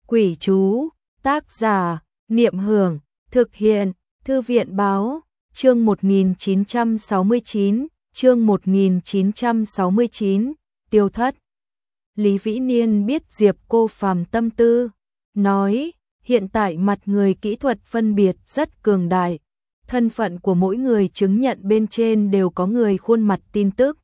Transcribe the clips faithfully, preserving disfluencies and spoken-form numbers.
Quỷ chú, tác giả, Niệm Hưởng, thực hiện, Thư viện báo, chương một nghìn chín trăm sáu mươi chín, chương một nghìn chín trăm sáu mươi chín, tiêu thất. Lý Vĩ Niên biết Diệp Cô Phàm tâm tư, nói, hiện tại mặt người kỹ thuật phân biệt rất cường đại, thân phận của mỗi người chứng nhận bên trên đều có người khuôn mặt tin tức,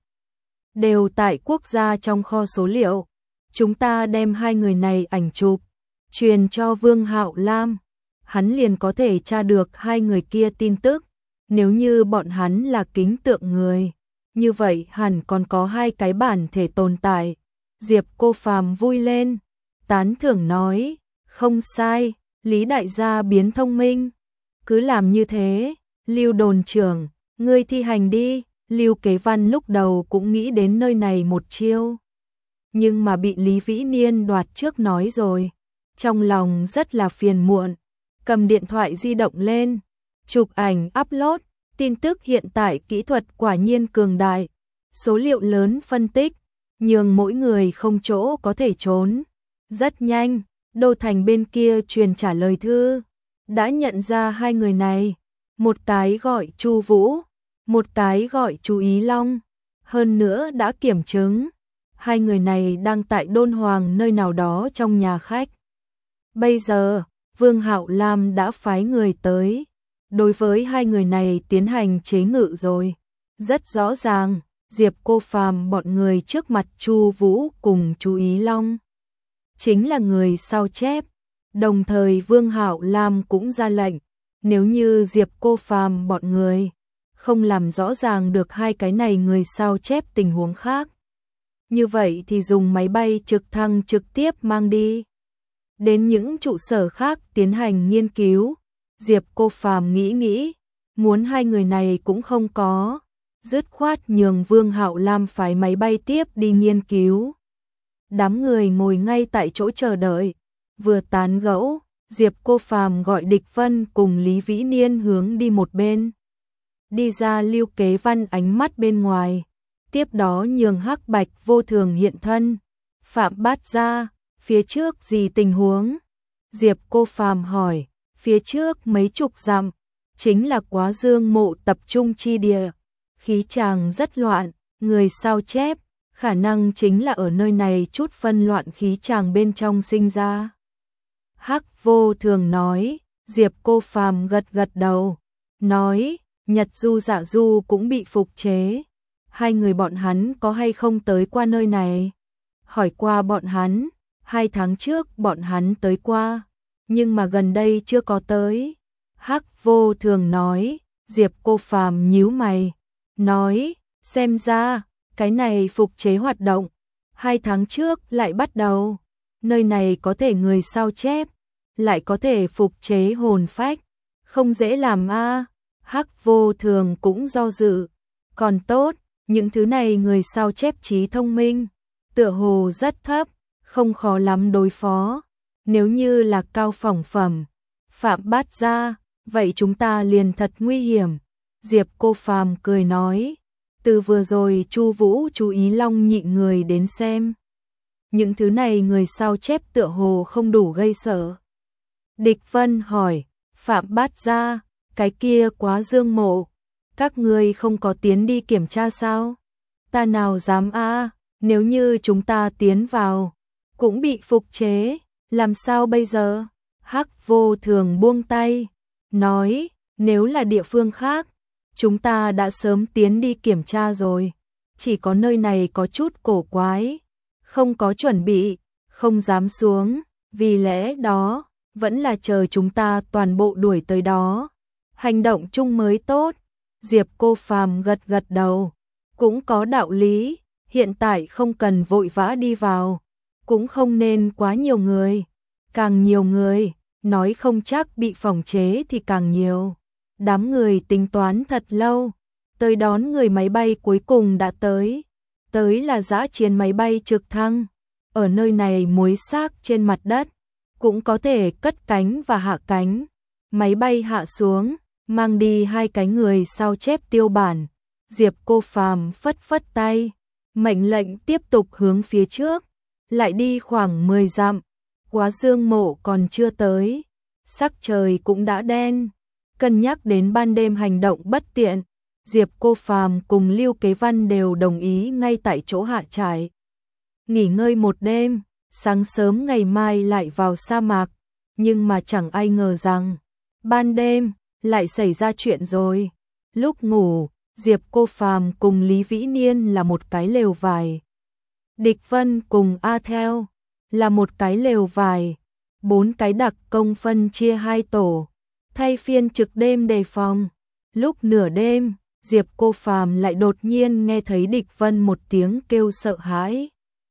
đều tại quốc gia trong kho số liệu. Chúng ta đem hai người này ảnh chụp, truyền cho Vương Hạo Lam, hắn liền có thể tra được hai người kia tin tức. Nếu như bọn hắn là kính tượng người, như vậy hẳn còn có hai cái bản thể tồn tại. Diệp Cô Phàm vui lên, tán thưởng nói, không sai, Lý đại gia biến thông minh. Cứ làm như thế, Lưu đồn trưởng, ngươi thi hành đi. Lưu Kế Văn lúc đầu cũng nghĩ đến nơi này một chiêu, nhưng mà bị Lý Vĩ Niên đoạt trước nói rồi, trong lòng rất là phiền muộn, cầm điện thoại di động lên, chụp ảnh upload. Tin tức hiện tại kỹ thuật quả nhiên cường đại, số liệu lớn phân tích, nhường mỗi người không chỗ có thể trốn. Rất nhanh, Đô Thành bên kia truyền trả lời thư, đã nhận ra hai người này, một cái gọi Chu Vũ, một cái gọi Chu Ý Long, hơn nữa đã kiểm chứng, hai người này đang tại Đôn Hoàng nơi nào đó trong nhà khách. Bây giờ, Vương Hạo Lam đã phái người tới, đối với hai người này tiến hành chế ngự rồi. Rất rõ ràng, Diệp Cô Phàm bọn người trước mặt Chu Vũ cùng Chu Ý Long chính là người sao chép, đồng thời Vương Hạo Lam cũng ra lệnh, nếu như Diệp Cô Phàm bọn người không làm rõ ràng được hai cái này người sao chép tình huống khác, như vậy thì dùng máy bay trực thăng trực tiếp mang đi đến những trụ sở khác tiến hành nghiên cứu. Diệp Cô Phàm nghĩ nghĩ, muốn hai người này cũng không có, dứt khoát nhường Vương Hạo Lam phái máy bay tiếp đi nghiên cứu. Đám người ngồi ngay tại chỗ chờ đợi, vừa tán gẫu, Diệp Cô Phàm gọi Địch Vân cùng Lý Vĩ Niên hướng đi một bên. Đi ra Lưu Kế Văn ánh mắt bên ngoài, tiếp đó nhường Hắc Bạch Vô Thường hiện thân. Phạm Bát Gia, phía trước gì tình huống? Diệp Cô Phàm hỏi. Phía trước mấy chục dặm, chính là Quá Dương mộ tập trung chi địa, khí tràng rất loạn, người sao chép, khả năng chính là ở nơi này chút phân loạn khí tràng bên trong sinh ra. Hắc Vô Thường nói. Diệp Cô Phàm gật gật đầu, nói, Nhật Du Dạ Du cũng bị phục chế, hai người bọn hắn có hay không tới qua nơi này? Hỏi qua bọn hắn, hai tháng trước bọn hắn tới qua, nhưng mà gần đây chưa có tới. Hắc Vô Thường nói. Diệp Cô Phàm nhíu mày, nói, xem ra, cái này phục chế hoạt động, hai tháng trước lại bắt đầu, nơi này có thể người sao chép, lại có thể phục chế hồn phách, không dễ làm a. À. Hắc Vô Thường cũng do dự, còn tốt, những thứ này người sao chép trí thông minh, tựa hồ rất thấp, không khó lắm đối phó. Nếu như là cao phỏng phẩm, Phạm Bát Gia, vậy chúng ta liền thật nguy hiểm. Diệp Cô Phàm cười nói, từ vừa rồi Chu Vũ Chu Ý Long nhịn người đến xem, những thứ này người sao chép tựa hồ không đủ gây sợ. Địch Vân hỏi, Phạm Bát Gia, cái kia Quá Dương mộ, các ngươi không có tiến đi kiểm tra sao? Ta nào dám a, à, nếu như chúng ta tiến vào, cũng bị phục chế. Làm sao bây giờ? Hắc Vô Thường buông tay, nói, nếu là địa phương khác, chúng ta đã sớm tiến đi kiểm tra rồi, chỉ có nơi này có chút cổ quái, không có chuẩn bị, không dám xuống, vì lẽ đó, vẫn là chờ chúng ta toàn bộ đuổi tới đó, hành động chung mới tốt. Diệp Cô Phàm gật gật đầu, cũng có đạo lý, hiện tại không cần vội vã đi vào, cũng không nên quá nhiều người, càng nhiều người, nói không chắc bị phỏng chế thì càng nhiều. Đám người tính toán thật lâu, tới đón người máy bay cuối cùng đã tới, tới là dã chiến máy bay trực thăng, ở nơi này muối xác trên mặt đất, cũng có thể cất cánh và hạ cánh. Máy bay hạ xuống, mang đi hai cái người sao chép tiêu bản. Diệp Cô Phàm phất phất tay, mệnh lệnh tiếp tục hướng phía trước, lại đi khoảng mười dặm, quá Dương Mộ còn chưa tới, sắc trời cũng đã đen. Cân nhắc đến ban đêm hành động bất tiện, Diệp Cô Phàm cùng Lưu Kế Văn đều đồng ý ngay tại chỗ hạ trại. Nghỉ ngơi một đêm, sáng sớm ngày mai lại vào sa mạc, nhưng mà chẳng ai ngờ rằng, ban đêm, lại xảy ra chuyện rồi. Lúc ngủ, Diệp Cô Phàm cùng Lý Vĩ Niên là một cái lều vải. Địch Vân cùng A Theo là một cái lều vải, bốn cái đặc công phân chia hai tổ, thay phiên trực đêm đề phòng. Lúc nửa đêm, Diệp Cô Phàm lại đột nhiên nghe thấy Địch Vân một tiếng kêu sợ hãi.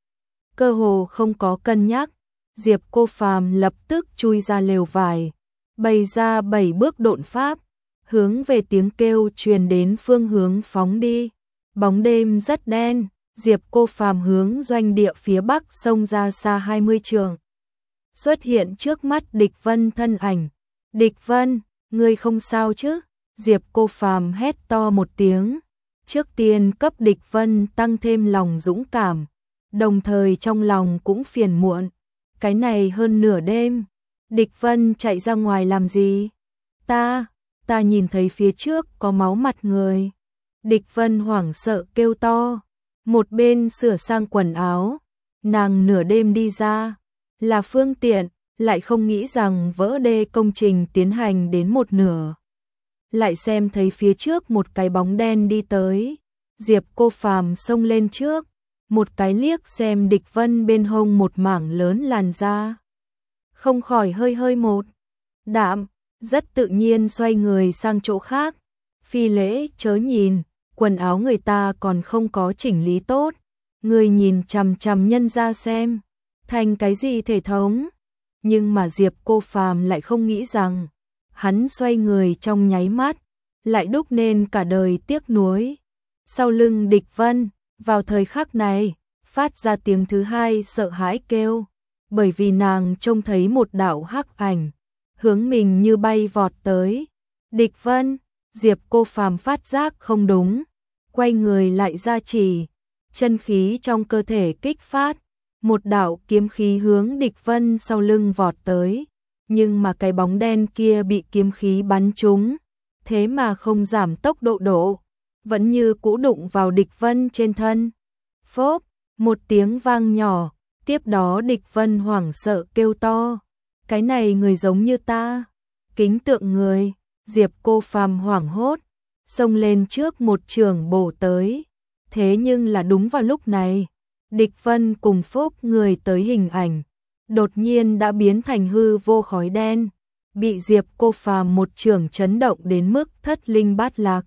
Cơ hồ không có cân nhắc, Diệp Cô Phàm lập tức chui ra lều vải, bày ra bảy bước độn pháp, hướng về tiếng kêu truyền đến phương hướng phóng đi. Bóng đêm rất đen, Diệp Cô Phàm hướng doanh địa phía bắc xông ra xa hai mươi trượng. Xuất hiện trước mắt Địch Vân thân ảnh. Địch Vân, ngươi không sao chứ? Diệp Cô Phàm hét to một tiếng. Trước tiên cấp Địch Vân tăng thêm lòng dũng cảm, đồng thời trong lòng cũng phiền muộn. Cái này hơn nửa đêm, Địch Vân chạy ra ngoài làm gì? Ta, ta nhìn thấy phía trước có máu mặt người. Địch Vân hoảng sợ kêu to, một bên sửa sang quần áo, nàng nửa đêm đi ra, là phương tiện, lại không nghĩ rằng vỡ đê công trình tiến hành đến một nửa. Lại xem thấy phía trước một cái bóng đen đi tới, Diệp Cô Phàm xông lên trước, một cái liếc xem Địch Vân bên hông một mảng lớn làn da. Không khỏi hơi hơi một đạm, rất tự nhiên xoay người sang chỗ khác. Phi lễ chớ nhìn, quần áo người ta còn không có chỉnh lý tốt, người nhìn chằm chằm nhân ra xem, thành cái gì thể thống. Nhưng mà Diệp Cô Phàm lại không nghĩ rằng, hắn xoay người trong nháy mắt, lại đúc nên cả đời tiếc nuối. Sau lưng Địch Vân, vào thời khắc này, phát ra tiếng thứ hai sợ hãi kêu, bởi vì nàng trông thấy một đạo hắc ảnh, hướng mình như bay vọt tới. Địch Vân, Diệp Cô Phàm phát giác không đúng, quay người lại ra chỉ, chân khí trong cơ thể kích phát, một đạo kiếm khí hướng Địch Vân sau lưng vọt tới, nhưng mà cái bóng đen kia bị kiếm khí bắn trúng, thế mà không giảm tốc độ độ, vẫn như cũ đụng vào Địch Vân trên thân. Phốp, một tiếng vang nhỏ, tiếp đó Địch Vân hoảng sợ kêu to, cái này người giống như ta, kính tượng người. Diệp Cô Phàm hoảng hốt, xông lên trước một trường bổ tới, thế nhưng là đúng vào lúc này, Địch Vân cùng Phốp người tới hình ảnh, đột nhiên đã biến thành hư vô khói đen, bị Diệp Cô Phàm một trường chấn động đến mức thất linh bát lạc.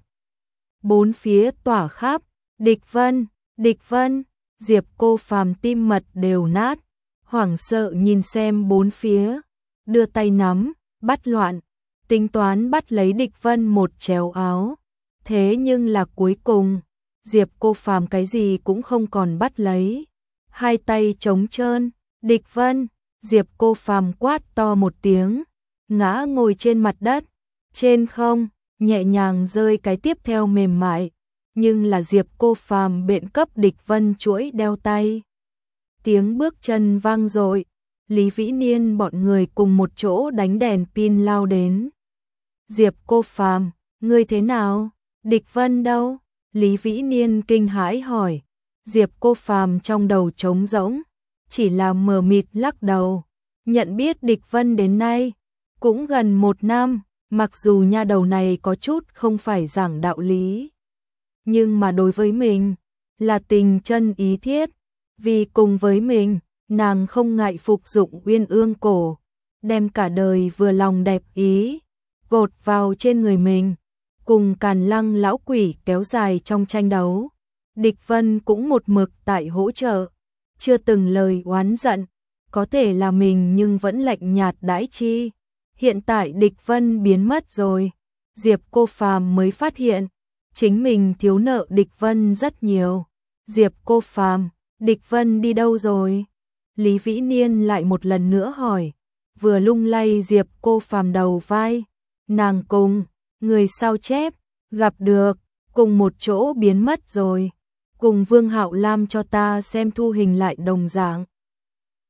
Bốn phía tỏa khắp, Địch Vân, Địch Vân, Diệp Cô Phàm tim mật đều nát, hoảng sợ nhìn xem bốn phía, đưa tay nắm, bắt loạn, tính toán bắt lấy Địch Vân một chéo áo. Thế nhưng là cuối cùng, Diệp Cô Phàm cái gì cũng không còn bắt lấy, hai tay trống trơn. Địch Vân, Diệp Cô Phàm quát to một tiếng, ngã ngồi trên mặt đất, trên không, nhẹ nhàng rơi cái tiếp theo mềm mại, nhưng là Diệp Cô Phàm bện cấp Địch Vân chuỗi đeo tay. Tiếng bước chân vang dội, Lý Vĩ Niên bọn người cùng một chỗ đánh đèn pin lao đến. Diệp Cô Phàm, ngươi thế nào? Địch Vân đâu? Lý Vĩ Niên kinh hãi hỏi. Diệp Cô Phàm trong đầu trống rỗng, chỉ là mờ mịt lắc đầu. Nhận biết Địch Vân đến nay cũng gần một năm, mặc dù nha đầu này có chút không phải giảng đạo lý, nhưng mà đối với mình là tình chân ý thiết, vì cùng với mình, nàng không ngại phục dụng Uyên Ương cổ, đem cả đời vừa lòng đẹp ý gột vào trên người mình, cùng Càn Lăng lão quỷ kéo dài trong tranh đấu. Địch Vân cũng một mực tại hỗ trợ, chưa từng lời oán giận, có thể là mình nhưng vẫn lạnh nhạt đãi chi. Hiện tại Địch Vân biến mất rồi, Diệp Cô Phàm mới phát hiện, chính mình thiếu nợ Địch Vân rất nhiều. Diệp Cô Phàm, Địch Vân đi đâu rồi? Lý Vĩ Niên lại một lần nữa hỏi, vừa lung lay Diệp Cô Phàm đầu vai, nàng cùng người sao chép gặp được, cùng một chỗ biến mất rồi, cùng Vương Hạo Lam cho ta xem thu hình lại đồng dạng.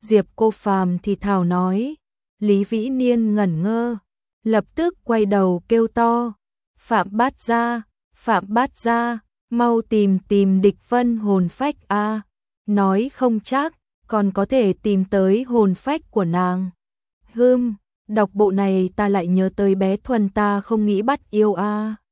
Diệp Cô Phàm thì thào nói. Lý Vĩ Niên ngẩn ngơ, lập tức quay đầu kêu to, Phạm Bát Gia, Phạm Bát Gia, mau tìm tìm Địch Vân hồn phách a, nói không chắc còn có thể tìm tới hồn phách của nàng. Hừm, đọc bộ này ta lại nhớ tới bé Thuần ta không nghĩ bắt yêu a.